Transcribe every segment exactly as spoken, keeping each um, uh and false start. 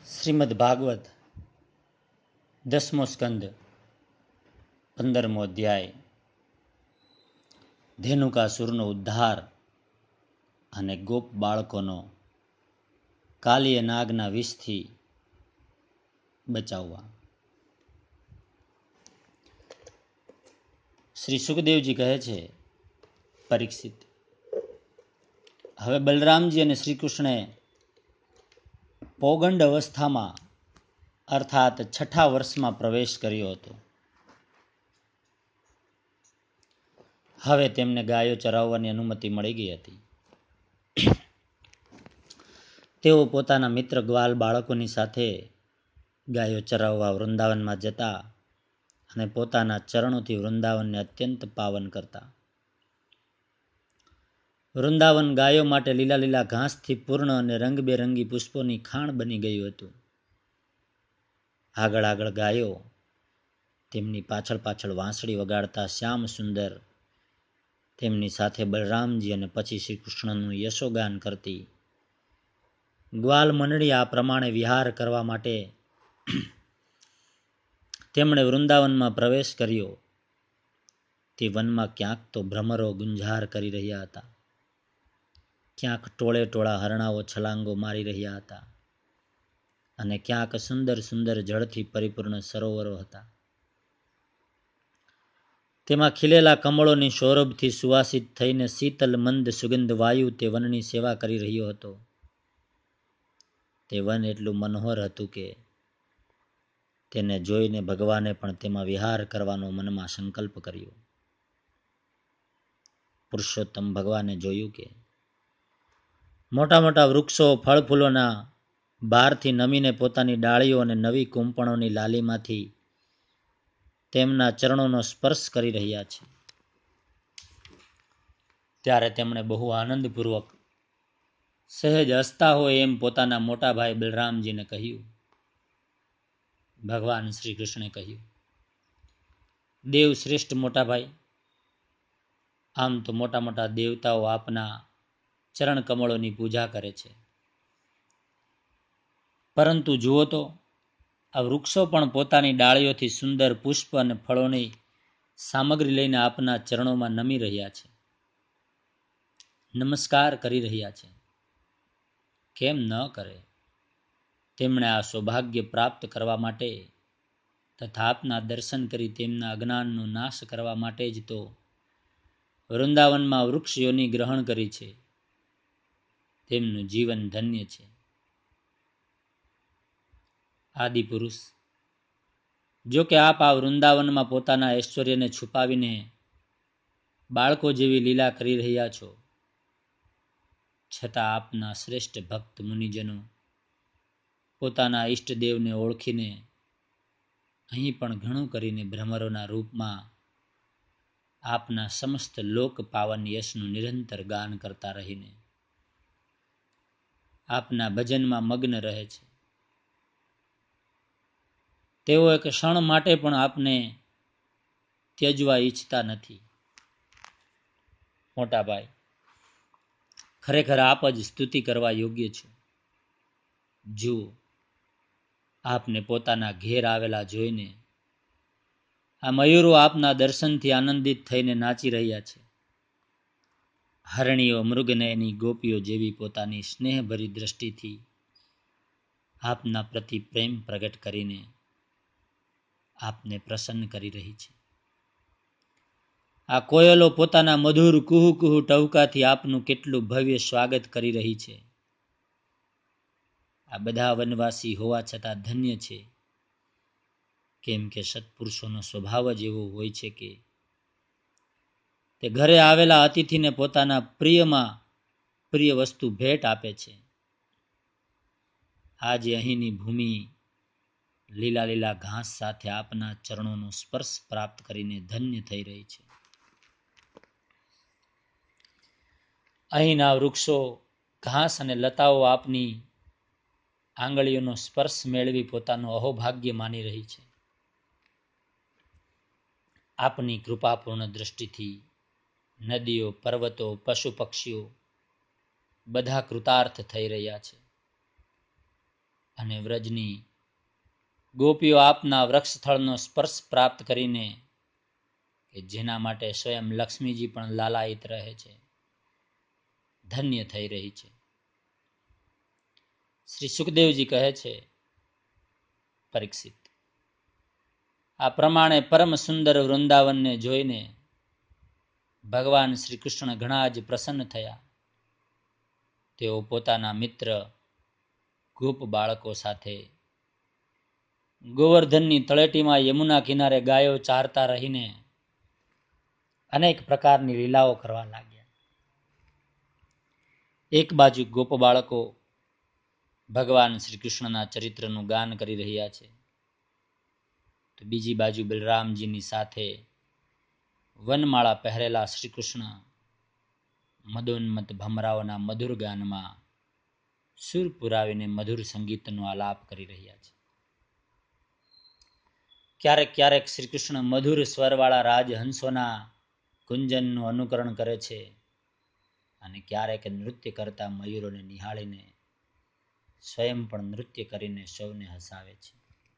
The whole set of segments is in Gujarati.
શ્રીમદ ભાગવત દસમો સ્કંદ પંદરમો અધ્યાય ધેનુકાસુરનો ઉદ્ધાર અને ગોપ બાળકોનો કાલિય નાગના વિષથી બચાવવા. શ્રી સુખદેવજી કહે છે, પરીક્ષિત, હવે બલરામજી અને શ્રી કૃષ્ણે પૌગંડ અવસ્થામાં અર્થાત છઠ્ઠા વર્ષમાં પ્રવેશ કર્યો હતો. હવે તેમને ગાયો ચરાવવાની અનુમતિ મળી ગઈ હતી. તેઓ પોતાના મિત્ર ગ્વાલ બાળકોની સાથે ગાયો ચરાવવા વૃંદાવનમાં જતા અને પોતાના ચરણોથી વૃંદાવનને અત્યંત પાવન કરતા. વૃંદાવન ગાયો માટે લીલા લીલા ઘાસથી પૂર્ણ અને રંગબેરંગી પુષ્પોની ખાણ બની ગયું હતું. આગળ આગળ ગાયો, તેમની પાછળ પાછળ વાંસળી વગાડતા શ્યામ સુંદર, તેમની સાથે બલરામજી અને પછી શ્રી કૃષ્ણનું યશોગાન કરતી. ગ્વાલ મંડળી આ પ્રમાણે વિહાર કરવા માટે તેમણે વૃંદાવનમાં પ્રવેશ કર્યો. તે વનમાં ક્યાંક તો ભ્રમરો ગુંજાર કરી રહ્યા હતા, ક્યાંક ટોળે ટોળા હરણાઓ છલાંગો મારી રહ્યા હતા અને ક્યાંક સુંદર સુંદર જળથી પરિપૂર્ણ સરોવરો હતા. તેમાં ખીલેલા કમળોની સૌરભથી સુવાસિત થઈને શીતલ મંદ સુગંધ વાયુ તે વનની સેવા કરી રહ્યો હતો. તે વન એટલું મનોહર હતું કે તેને જોઈને ભગવાને પણ તેમાં વિહાર કરવાનો મનમાં સંકલ્પ કર્યો. પુરુષોત્તમ ભગવાને જોયું કે મોટા મોટા વૃક્ષો ફળ ફૂલોના ભારથી નમીને પોતાની ડાળીઓ અને નવી કુંપણોની લાલીમાંથી તેમના ચરણોનો સ્પર્શ કરી રહ્યા છે. ત્યારે તેમણે બહુ આનંદપૂર્વક સહેજ હસતા હોય એમ પોતાના મોટા ભાઈ બલરામજીને કહ્યું. ભગવાન શ્રી કૃષ્ણે કહ્યું, દેવ શ્રેષ્ઠ મોટા ભાઈ, આમ તો મોટા મોટા દેવતાઓ આપના ચરણ કમળોની પૂજા કરે છે, પરંતુ જુઓ તો આ વૃક્ષો પણ પોતાની ડાળીઓથી સુંદર પુષ્પ અને ફળોની સામગ્રી લઈને આપના ચરણોમાં નમી રહ્યા છે, નમસ્કાર કરી રહ્યા છે. કેમ ન કરે? તેમણે આ સૌભાગ્ય પ્રાપ્ત કરવા માટે તથા આપના દર્શન કરી તેમના અજ્ઞાનનો નાશ કરવા માટે જ તો વૃંદાવનમાં વૃક્ષ યોની ગ્રહણ કરી છે. તેમનું જીવન ધન્ય છે. આદિ પુરુષ, જો કે આપ આ વૃંદાવનમાં પોતાના ઐશ્વર્યને છુપાવીને બાળકો જેવી લીલા કરી રહ્યા છો, છતાં આપના શ્રેષ્ઠ ભક્ત મુનિજનો પોતાના ઈષ્ટદેવને ઓળખીને અહીં પણ ઘણું કરીને ભ્રમરોના રૂપમાં આપના સમસ્ત લોક પાવન યશનું નિરંતર ગાન કરતા રહીને આપના ભજનમાં મગ્ન રહે છે. તેઓ એક ક્ષણ માટે પણ આપને ત્યજવા ઈચ્છતા નથી. મોટા ભાઈ, ખરેખર આપ જ સ્તુતિ કરવા યોગ્ય છો. જુઓ, આપને પોતાના ઘેર આવેલા જોઈને આ મયુરો આપના દર્શનથી આનંદિત થઈને નાચી રહ્યા છે. હરણીઓ મૃગનયની ગોપીઓ જેવી પોતાની સ્નેહભરી દ્રષ્ટિથી આપના પ્રતિ પ્રેમ પ્રગટ કરીને આપને પ્રસન્ન કરી રહી છે. આ કોયલો પોતાના મધુર કુહુ કુહુ ટહુકાથી આપનું કેટલું ભવ્ય સ્વાગત કરી રહી છે. આ બધા વનવાસી હોવા છતાં ધન્ય છે, કેમ કે સત્પુરુષોનો સ્વભાવ જ એવો હોય છે કે તે ઘરે આવેલા અતિથિને પોતાના પ્રિયમાં પ્રિય વસ્તુ ભેટ આપે છે. આજે અહીંની ભૂમિ લીલા લીલા ઘાસ સાથે આપના ચરણોનો સ્પર્શ પ્રાપ્ત કરીને ધન્ય થઈ રહી છે. અહીંના વૃક્ષો, ઘાસ અને લતાઓ આપની આંગળીઓનો સ્પર્શ મેળવી પોતાનું અહોભાગ્ય માની રહી છે. આપની કૃપાપૂર્ણ દૃષ્ટિથી નદીઓ, પર્વતો, પશુ પક્ષીઓ બધા કૃતાર્થ થઈ રહ્યા છે. અને વ્રજની ગોપીઓ આપના વૃક્ષસ્થળનો સ્પર્શ પ્રાપ્ત કરીને, કે જેના માટે સ્વયં લક્ષ્મીજી પણ લાલાયિત રહે છે, ધન્ય થઈ રહી છે. શ્રી સુખદેવજી કહે છે, પરીક્ષિત, આ પ્રમાણે પરમ સુંદર વૃંદાવનને જોઈને ભગવાન શ્રી કૃષ્ણ ઘણા જ પ્રસન્ન થયા. તેઓ પોતાના મિત્ર ગોપ બાળકો સાથે ગોવર્ધનની તળેટીમાં યમુના કિનારે ગાયો ચારતા રહીને અનેક પ્રકારની લીલાઓ કરવા લાગ્યા. એક બાજુ ગોપ બાળકો ભગવાન શ્રી કૃષ્ણના ચરિત્રનું ગાન કરી રહ્યા છે, તો બીજી બાજુ બલરામજીની સાથે વનમાળા પહેરેલા શ્રી કૃષ્ણ મદોન્મત ભમરાઓના મધુર ગાનમાં સુર પુરાવીને મધુર સંગીતનો આલાપ કરી રહ્યા છે. ક્યારેક ક્યારેક શ્રી કૃષ્ણ મધુર સ્વરવાળા રાજહંસોના કુંજનનું અનુકરણ કરે છે, અને ક્યારેક નૃત્ય કરતા મયુરોને નિહાળીને સ્વયં પણ નૃત્ય કરીને સૌને હસાવે છે.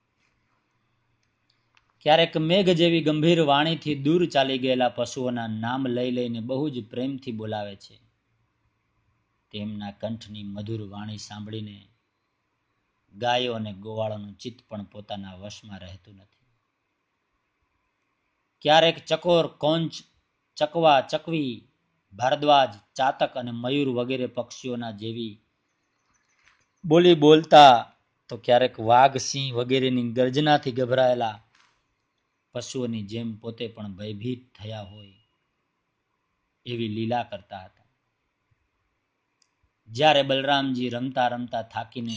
ક્યારેક મેઘ જેવી ગંભીર વાણીથી દૂર ચાલી ગયેલા પશુઓના નામ લઈ લઈને બહુ જ પ્રેમથી બોલાવે છે. તેમના કંઠની મધુર વાણી સાંભળીને ગાયો અને ગોવાળોનું ચિત્ત પણ પોતાના વશમાં રહેતું નથી. ક્યારેક ચકોર, કોંચ, ચકવા, ચકવી, ભારદ્વાજ, ચાતક અને મયુર વગેરે પક્ષીઓના જેવી બોલી બોલતા, તો ક્યારેક વાઘ, સિંહ વગેરેની ગર્જનાથી ગભરાયેલા પશુઓની જેમ પોતે પણ ભયભીત થયા હોય એવી લીલા કરતા હતા. જ્યારે બલરામજી રમતા રમતા થાકીને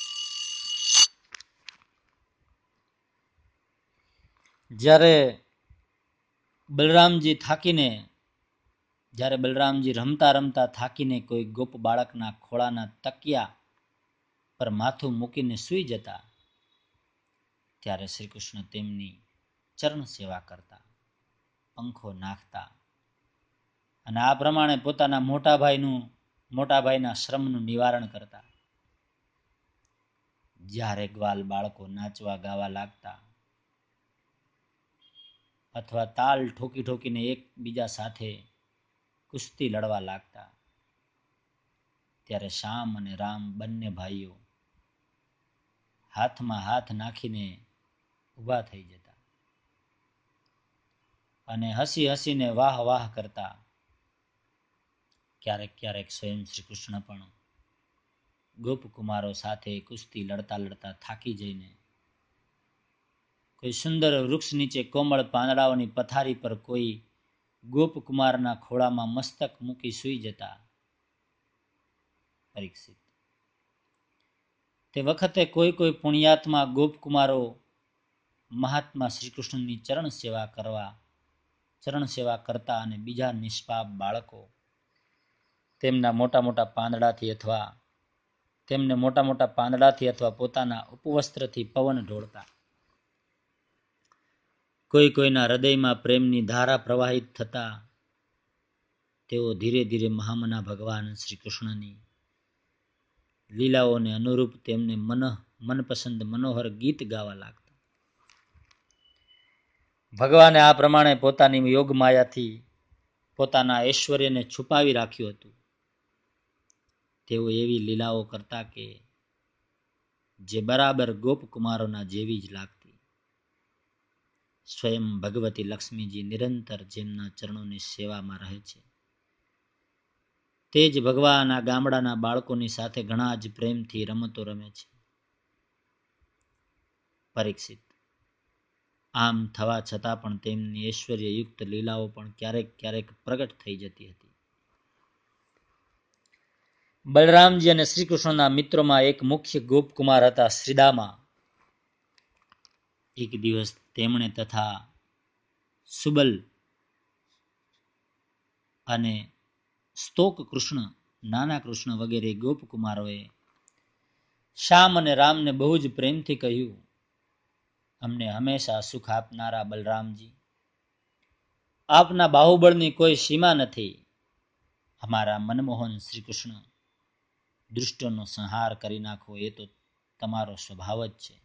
જ્યારે બલરામજી થાકીને જ્યારે બલરામજી રમતા રમતા થાકીને કોઈ ગોપ બાળકના ખોળાના તકિયા પર માથું મૂકીને સૂઈ જતા, ત્યારે શ્રી કૃષ્ણ તેમની ચરણ સેવા કરતા, પંખો નાખતા અને આ પ્રમાણે પોતાના મોટા ભાઈનું મોટા ભાઈના શ્રમનું નિવારણ કરતા. જ્યારે ગ્વાલ બાળકો નાચવા ગાવા લાગતા અથવા તાલ ઠોકી ઠોકીને એકબીજા સાથે કુસ્તી લડવા લાગતા, ત્યારે શ્યામ અને રામ બંને ભાઈઓ હાથમાં હાથ નાખીને ઊભા થઈ જતા અને હસી હસીને વાહ વાહ કરતા. ક્યારેક ક્યારેક સ્વયં શ્રી કૃષ્ણ પણ ગોપકુમારો સાથે કુસ્તી લડતા લડતા થાકી જઈને કોઈ સુંદર વૃક્ષ નીચે કોમળ પાંદડાઓની પથારી પર કોઈ ગોપકુમારના ખોળામાં મસ્તક મૂકી સૂઈ જતા. પરીક્ષિત, તે વખતે કોઈ કોઈ પુણ્યાત્મા ગોપકુમારો મહાત્મા શ્રી કૃષ્ણની ચરણ સેવા કરવા ચરણ સેવા કરતા અને બીજા નિષ્પાપ બાળકો તેમના મોટા મોટા પાંદડાથી અથવા તેમને મોટા મોટા પાંદડાથી અથવા પોતાના ઉપવસ્ત્રથી પવન ઢોળતા. કોઈ કોઈના હૃદયમાં પ્રેમની ધારા પ્રવાહિત થતા તેઓ ધીરે ધીરે મહામના ભગવાન શ્રી કૃષ્ણની લીલાઓને અનુરૂપ તેમને મન મનપસંદ મનોહર ગીત ગાવા લાગતા. ભગવાને આ પ્રમાણે પોતાની યોગ માયાથી પોતાના ઐશ્વર્યને છુપાવી રાખ્યું હતું. તેઓ એવી લીલાઓ કરતા કે જે બરાબર ગોપકુમારોના જેવી જ લાગતી. સ્વયં ભગવતી લક્ષ્મીજી નિરંતર જેમના ચરણોની સેવામાં રહે છે, તે જ ભગવાન આ ગામડાના બાળકોની સાથે ઘણા જ પ્રેમથી રમતો રમે છે. પરીક્ષિત, આમ થવા છતાં પણ તેમની ઐશ્વર્યયુક્ત લીલાઓ પણ ક્યારેક ક્યારેક પ્રગટ થઈ જતી હતી. બલરામજી અને શ્રી કૃષ્ણના મિત્રોમાં એક મુખ્ય ગોપકુમાર હતા શ્રીદામા. એક દિવસ તેમણે તથા સુબલ અને સ્તોક કૃષ્ણ, નાના કૃષ્ણ વગેરે ગોપકુમારોએ શ્યામ અને રામને બહુ જ પ્રેમથી કહ્યું, અમને હંમેશા સુખ આપનારા બલરામજી, આપના બાહુબળની કોઈ સીમા નથી. અમારા મનમોહન શ્રી કૃષ્ણ દુષ્ટોનો સંહાર કરી નાખવો એ તો તમારો સ્વભાવ જ છે.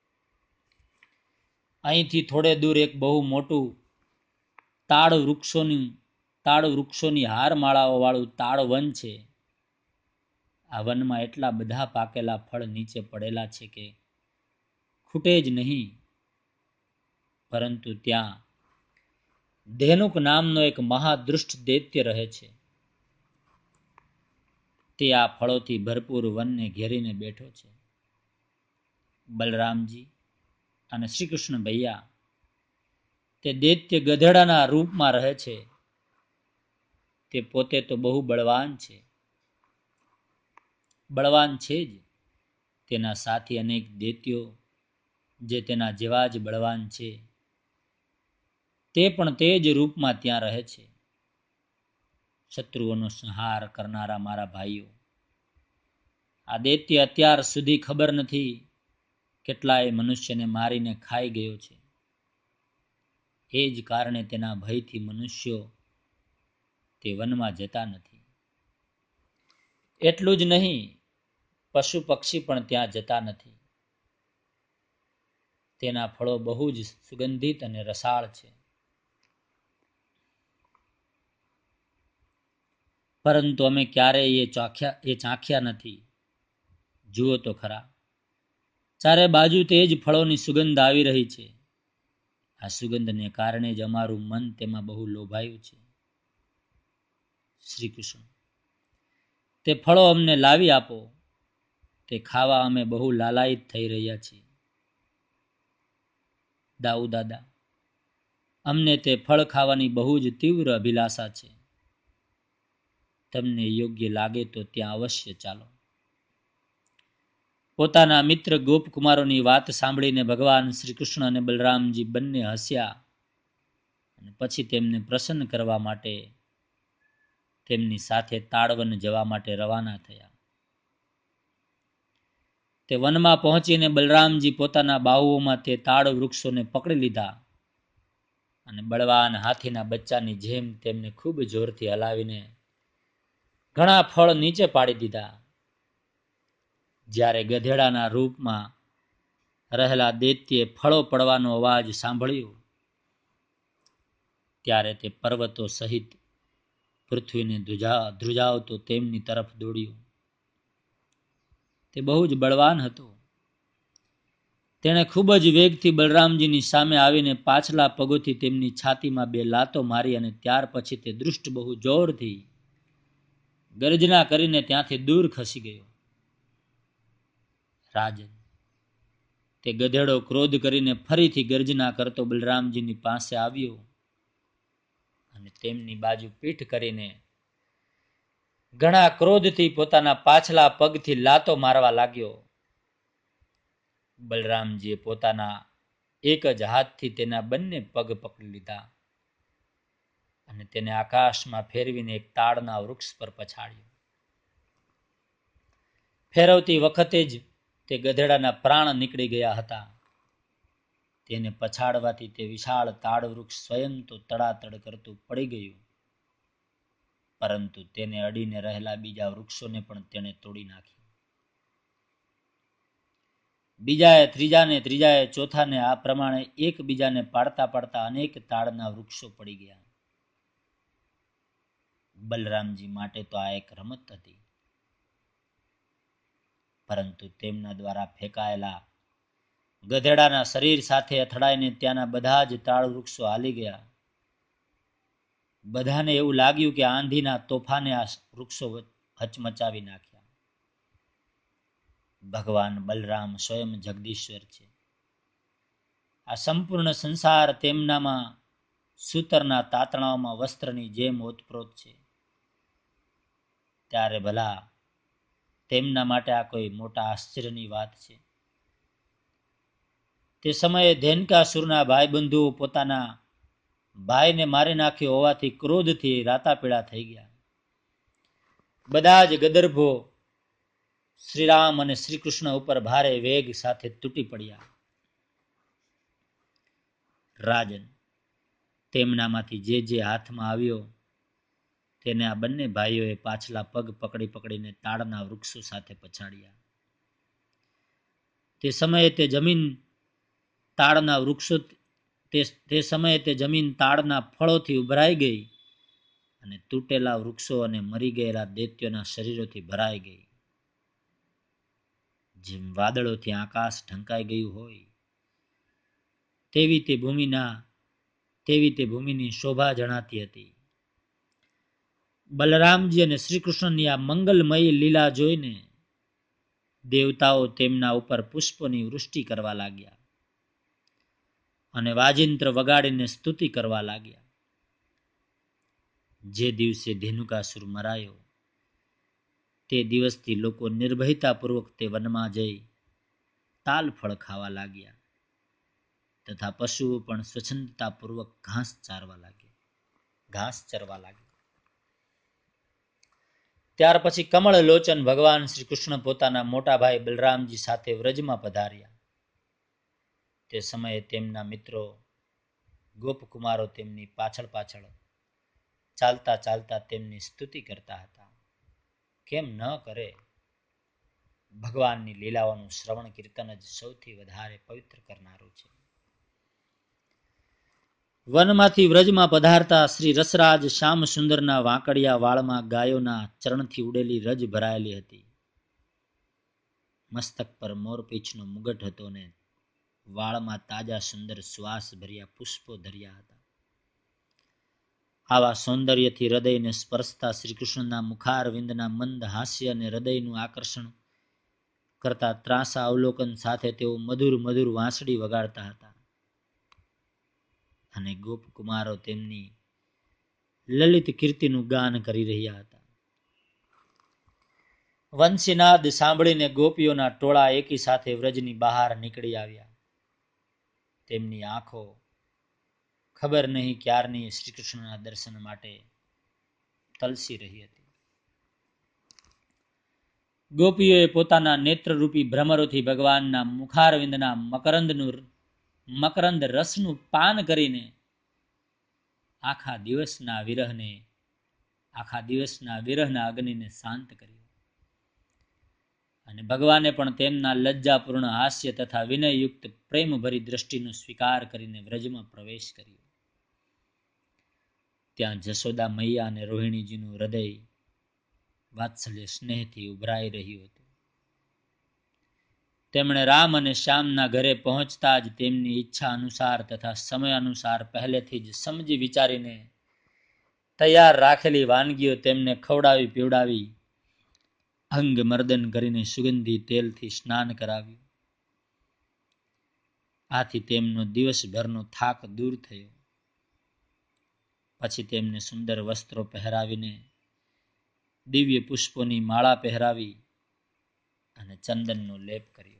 અહીંથી થોડે દૂર એક બહુ મોટું તાડ વૃક્ષોની તાડ વૃક્ષોની હારમાળાઓ વાળું તાડ વન છે. આ વનમાં એટલા બધા પાકેલા ફળ નીચે પડેલા છે કે ખૂટે જ નહીં. પરંતુ ત્યાં ધેનુક નામનો એક મહાદૃષ્ટ દૈત્ય રહે છે. તે આ ફળોથી ભરપૂર વનને ઘેરીને બેઠો છે. બલરામજી અને શ્રી કૃષ્ણ ભૈયા તે દૈત્ય ગધેડાના રૂપમાં રહે છે. તે પોતે તો બહુ બળવાન છે. બળવાન છે જ, તેના સાથી અનેક દૈત્યો જે તેના જેવા જ બળવાન છે, તે પણ તે જ રૂપમાં ત્યાં રહે છે. શત્રુઓનો સંહાર કરનારા મારા ભાઈઓ, આ દૈત્ય અત્યાર સુધી ખબર નથી કેટલાય મનુષ્યને મારીને ખાઈ ગયો છે. એ જ કારણે તેના ભયથી મનુષ્યો તે વનમાં જતા નથી. એટલું જ નહીં, પશુ પક્ષી પણ ત્યાં જતા નથી. તેના ફળો બહુ જ સુગંધિત અને રસાળ છે. પરંતુ અમે ક્યારેય એ ચાખ્યા એ ચાખ્યા નથી. જુઓ તો ખરા, ચારે બાજુ તે જ ફળોની સુગંધ આવી રહી છે. આ સુગંધને કારણે જ અમારું મન તેમાં બહુ લોભાયું છે. શ્રી કૃષ્ણ, તે ફળો અમને લાવી આપો. તે ખાવા અમે બહુ લાલાયિત થઈ રહ્યા છીએ. દાઉ દાદા, અમને તે ફળ ખાવાની બહુ જ તીવ્ર અભિલાષા છે. તમને યોગ્ય લાગે તો ત્યાં અવશ્ય ચાલો. પોતાના મિત્ર ગોપકુમારોની વાત સાંભળીને ભગવાન શ્રી કૃષ્ણ અને બલરામજી બંને હસ્યા અને પછી તેમને પ્રસન્ન કરવા માટે તેમની સાથે તાડવન જવા માટે રવાના થયા. તે વનમાં પહોંચીને બલરામજી પોતાના બાહુઓમાં તે તાડ વૃક્ષોને પકડી લીધા અને બળવાન હાથીના બચ્ચાની જેમ તેમને ખૂબ જોરથી હલાવીને ઘણા ફળ નીચે પાડી દીધા. જ્યારે ગધેડાના રૂપમાં રહેલા દૈત્યે ફળો પડવાનો અવાજ સાંભળ્યો, ત્યારે તે પર્વતો સહિત પૃથ્વીને ધ્રુજા ધ્રુજાવતો તેમની તરફ દોડ્યો. તે બહુ જ બળવાન હતો. તેણે ખૂબ જ વેગથી બલરામજીની સામે આવીને પાછલા પગોથી તેમની છાતીમાં બે લાતો મારી અને ત્યાર પછી તે દૃષ્ટ બહુ જોરથી ગર્જના કરીને ત્યાંથી દૂર ખસી ગયો. રાજન, તે ગધેડો ક્રોધ કરીને ફરીથી ગર્જના કરતો બલરામજીની પાસે આવ્યો અને તેમની બાજુ પીઠ કરીને ઘણા ક્રોધથી પોતાના પાછલા પગથી લાતો મારવા લાગ્યો. બલરામજીએ પોતાના એક જ હાથથી તેના બંને પગ પકડી લીધા અને તેને આકાશમાં ફેરવીને એક તાડના વૃક્ષ પર પછાડ્યો. ફેરવતી વખતે જ તે ગધેડાના પ્રાણ નીકળી ગયા હતા. તેને પછાડવાથી તે વિશાળ તાડ વૃક્ષ સ્વયં તો તડાતડ કરતું પડી ગયું, પરંતુ તેને અડીને રહેલા બીજા વૃક્ષોને પણ તેણે તોડી નાખ્યા. બીજાએ ત્રીજાને, ત્રીજાએ ચોથાને, આ પ્રમાણે એકબીજાને પાડતા પાડતા અનેક તાડના વૃક્ષો પડી ગયા. બલરામજી માટે તો આ એક રમત હતી, પરંતુ તેમના દ્વારા ફેંકાયેલા ગધેડાના શરીર સાથે અથડાઈને ત્યાંના બધા જ તાડ વૃક્ષો હાલી ગયા. બધાને એવું લાગ્યું કે આંધીના તોફાને આ વૃક્ષો હચમચાવી નાખ્યા. ભગવાન બલરામ સ્વયં જગદીશ્વર છે. આ સંપૂર્ણ સંસાર તેમનામાં સૂતરના તાતણાઓમાં વસ્ત્રની જેમ ઓતપ્રોત છે. ત્યારે ભલા તેમના માટે આ કોઈ મોટા આશ્ચર્યની વાત છે. તે સમયે ધેનકાસુરના ભાઈબંધુઓ પોતાના ભાઈને મારી નાખ્યો હોવાથી ક્રોધથી રાતાપીળા થઈ ગયા. બધા જ ગદર્ભો શ્રીરામ અને શ્રી કૃષ્ણ ઉપર ભારે વેગ સાથે તૂટી પડ્યા. રાજન, તેમનામાંથી જે જે હાથમાં આવ્યો તેને આ બંને ભાઈઓએ પાછલા પગ પકડી પકડીને તાડના વૃક્ષો સાથે પછાડ્યા. તે સમયે તે જમીન તાડના વૃક્ષો તે તે સમયે તે જમીન તાડના ફળોથી ઉભરાઈ ગઈ અને તૂટેલા વૃક્ષો અને મરી ગયેલા દૈત્યોના શરીરોથી ભરાઈ ગઈ. જેમ વાદળોથી આકાશ ઢંકાઈ ગયું હોય તેવી તે ભૂમિના તેવી તે ભૂમિની શોભા જણાતી હતી. બલરામજી અને શ્રી કૃષ્ણની આ મંગલમય લીલા જોઈને દેવતાઓ તેમના ઉપર પુષ્પોની વૃષ્ટિ કરવા લાગ્યા અને વાજિંત્ર વગાડીને સ્તુતિ કરવા લાગ્યા. જે દિવસે ધેનુકાસુર મરાયો તે દિવસથી લોકો નિર્ભયતાપૂર્વક તે વનમાં જઈ તાલ ફળ ખાવા લાગ્યા તથા પશુઓ પણ સ્વચ્છંદતાપૂર્વક ઘાસ ચારવા લાગ્યા ઘાસ ચરવા લાગ્યા. ત્યાર પછી કમળ લોચન ભગવાન શ્રી કૃષ્ણ પોતાના મોટા ભાઈ બલરામજી સાથે વ્રજમાં પધાર્યા. તે સમયે તેમના મિત્રો ગોપકુમારો તેમની પાછળ પાછળ ચાલતા ચાલતા તેમની સ્તુતિ કરતા હતા. કેમ ન કરે? ભગવાનની લીલાઓનું શ્રવણ કીર્તન જ સૌથી વધારે પવિત્ર કરનારું છે. વનમાંથી વ્રજમાં પધારતા શ્રી રસરાજ શ્યામ સુંદરના વાંકડિયા વાળમાં ગાયોના ચરણથી ઉડેલી રજ ભરાયેલી હતી. મસ્તક પર મોરપીંછનો મુગટ હતો ને વાળમાં તાજા સુંદર શ્વાસ ભર્યા પુષ્પો ધર્યા હતા. આવા સૌંદર્યથી હૃદયને સ્પર્શતા શ્રી કૃષ્ણના મુખારવિંદના મંદ હાસ્ય અને હૃદયનું આકર્ષણ કરતા ત્રાસા અવલોકન સાથે તેઓ મધુર મધુર વાંસળી વગાડતા હતા અને ગોપકુમારો તેમની લલિત કીર્તિનું ગાન કરી રહ્યા હતા. વંશીનાદ સાંભળીને ગોપીઓના ટોળા એકી સાથે વ્રજની બહાર નીકળી આવ્યા. તેમની આંખો ખબર નહીં ક્યારની શ્રી કૃષ્ણના દર્શન માટે તલસી રહી હતી. ગોપીઓએ પોતાના નેત્રરૂપી ભ્રમરોથી ભગવાનના મુખારવિંદના મકરંદનું મકરંદ રસનું પાન કરીને આખા દિવસના વિરહને આખા દિવસના વિરહના અગ્નિને શાંત કર્યો અને ભગવાને પણ તેમના લજ્જાપૂર્ણ હાસ્ય તથા વિનયયુક્ત પ્રેમભરી દ્રષ્ટિનો સ્વીકાર કરીને વ્રજમાં પ્રવેશ કર્યો. ત્યાં જશોદા મૈયા અને રોહિણીજીનું હૃદય વાત્સલ્ય સ્નેહથી ઉભરાઈ રહ્યું હતું. તેમણે રામ અને શ્યામના ઘરે પહોંચતા જ તેમની ઈચ્છા અનુસાર તથા સમય અનુસાર પહેલેથી જ સમજી વિચારીને તૈયાર રાખેલી વાનગીઓ તેમને ખવડાવી પીવડાવી અંગ મર્દન કરીને સુગંધી તેલથી સ્નાન કરાવ્યું. આથી તેમનો દિવસભરનો થાક દૂર થયો. પછી તેમને સુંદર વસ્ત્રો પહેરાવીને દિવ્ય પુષ્પોની માળા પહેરાવી અને ચંદનનો લેપ કર્યો.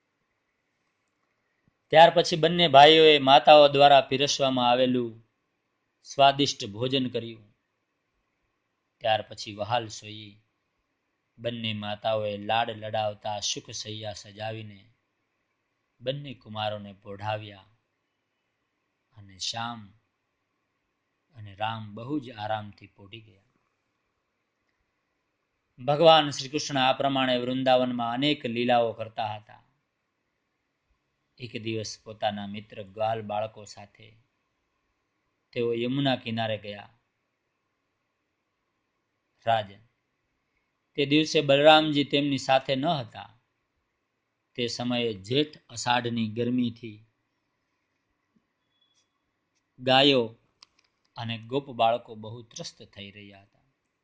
ત્યાર પછી બંને ભાઈઓએ માતાઓ દ્વારા પીરસવામાં આવેલું સ્વાદિષ્ટ ભોજન કર્યું. ત્યાર પછી વહાલ સોઈ બંને માતાઓએ લાડ લડાવતા સુખ સૈયા સજાવીને બંને કુમારોને પોઢાવ્યા અને શ્યામ અને રામ બહુ જ આરામથી પોઢી ગયા. ભગવાન શ્રી કૃષ્ણ આ પ્રમાણે વૃંદાવનમાં અનેક લીલાઓ કરતા હતા. એક દિવસ પોતાના મિત્ર ગ્વાલ બાળકો સાથે તેઓ યમુના કિનારે ગયા. રાજન, તે દિવસે બલરામજી તેમની સાથે ન હતા. તે સમયે જેઠ અષાઢની ગરમીથી ગાયો અને ગોપ બાળકો બહુ ત્રસ્ત થઈ રહ્યા હતા.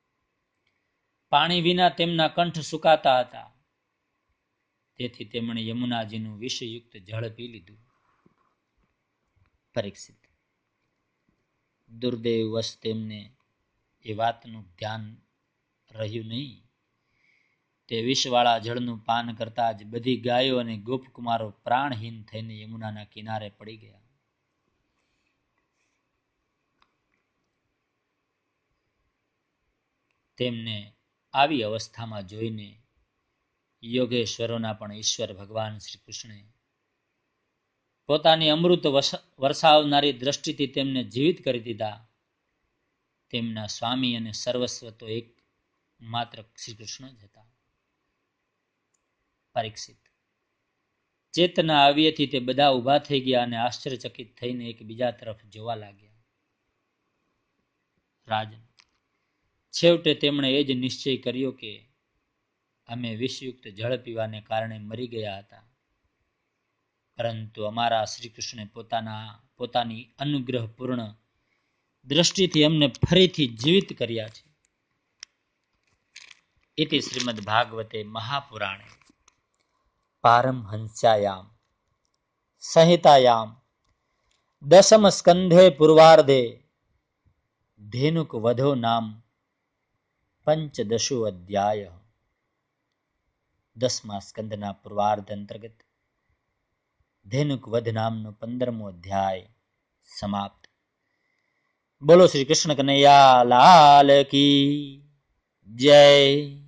પાણી વિના તેમના કંઠ સુકાતા હતા. તેથી તેમણે યમુનાજીનું વિષયુક્ત જળ પી લીધું. પરીક્ષિત, દુર્દૈવવશ તેમને એ વાતનું ધ્યાન રહ્યું નહીં. તે વિષવાળા જળનું પાન કરતા જ બધી ગાયો અને ગોપકુમારો પ્રાણહીન થઈને યમુનાના કિનારે પડી ગયા. તેમને આવી અવસ્થામાં જોઈને યોગેશ્વરોના પણ ઈશ્વર ભગવાન શ્રી કૃષ્ણે પોતાની અમૃત વરસાવનારી દ્રષ્ટિથી તેમને જીવિત કરી દીધા. તેમના સ્વામી અને સર્વસ્વ તો એક માત્ર શ્રી કૃષ્ણ જ હતા. પરીક્ષિત, ચેતના આવ્યેથી તે બધા ઊભા થઈ ગયા અને આશ્ચર્યચકિત થઈને એકબીજા તરફ જોવા લાગ્યા. રાજન, છેવટે તેમણે એ જ નિશ્ચય કર્યો કે અમે વિષયુક્ત જળ પીવાને કારણે મરી ગયા હતા, પરંતુ અમારા શ્રી કૃષ્ણે પોતાના પોતાની અનુગ્રહપૂર્ણ દ્રષ્ટિથી અમને ફરીથી જીવિત કર્યા છે. ઇતિ શ્રીમદ ભાગવતે મહાપુરાણે પારમહંસ્યાયામ સંહિતાયામ દશમ સ્કંધે પૂર્વાર્ધે ધેનુક વધો નામ પંચદશો અધ્યાય. દસમા સ્કંદના પૂર્વાર્ધ અંતર્ગત ધેનુક વધ નામનો પંદરમો અધ્યાય સમાપ્ત. બોલો શ્રી કૃષ્ણ કનૈયા લાલ કી જય.